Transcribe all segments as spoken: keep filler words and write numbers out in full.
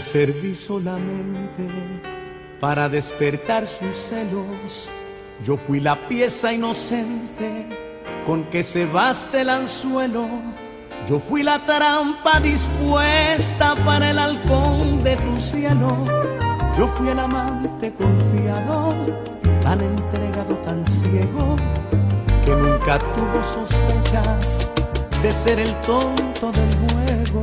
serví solamente para despertar sus celos. Yo fui la pieza inocente con que cebaste el anzuelo. Yo fui la trampa dispuesta para el halcón de tu cielo. Yo fui el amante confiado, tan entregado, tan ciego, que nunca tuvo sospechas de ser el tonto del juego.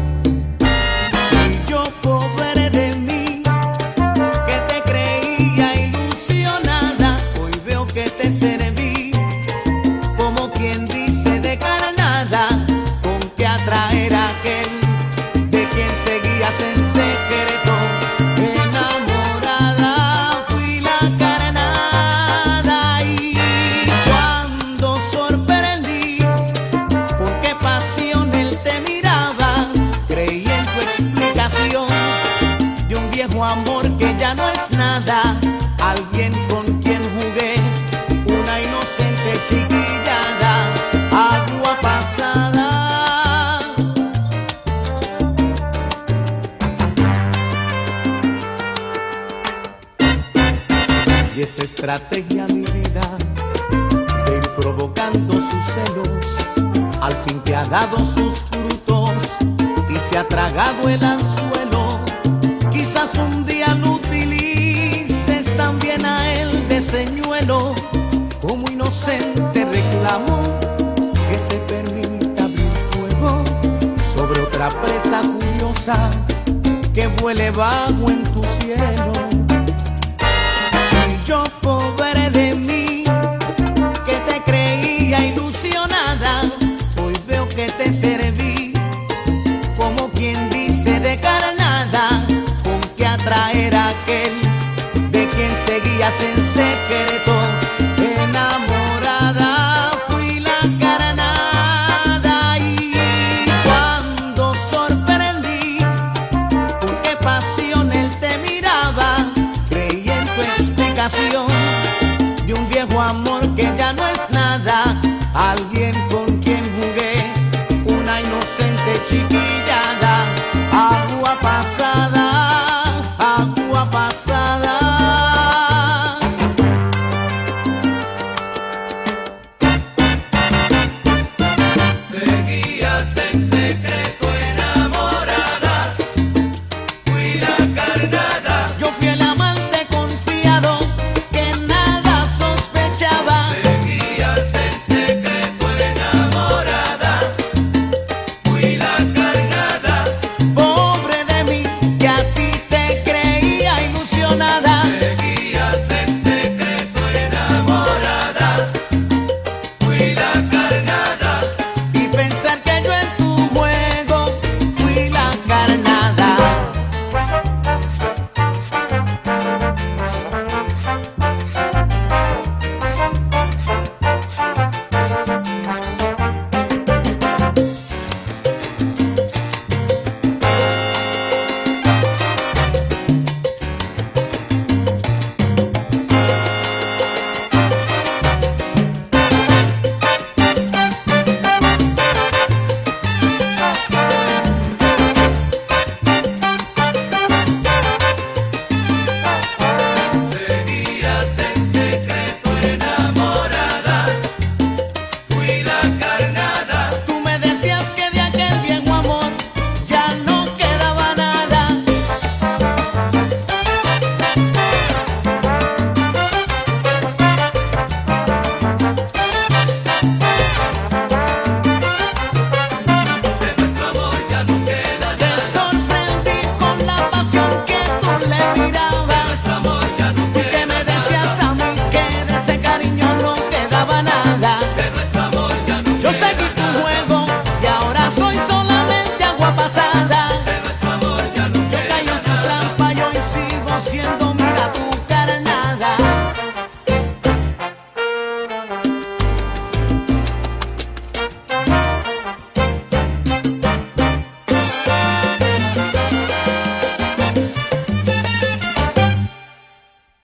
Y yo, pobre de mí, que te creía ilusionada, hoy veo que te serví como quien dice de carnada, con que atraer a aquel de quien seguías en secreto. Enamorada fui la carnada, y cuando sorprendí con qué pasión él te miraba, creí en tu explicación de un viejo amor que ya no es nada, alguien con quien jugué una inocente chiquillada, agua pasada. Y esa estrategia, mi vida, de ir provocando sus celos, al fin te ha dado sus frutos y se ha tragado el anzuelo. Quizás un día lo utilices también a él de señuelo, como inocente reclamo que te permita abrir fuego sobre otra presa curiosa que vuele vago en tu cielo. Y yo, pobre de mí, que te creía ilusionada, hoy veo que te serví como quien dice de carnada, con que atraer a aquel de quien seguías en secreto. Enamorada fui la carnada, y cuando sorprendí con qué pasión él te miraba, creí en tu explicación de un viejo amor que ya no es nada,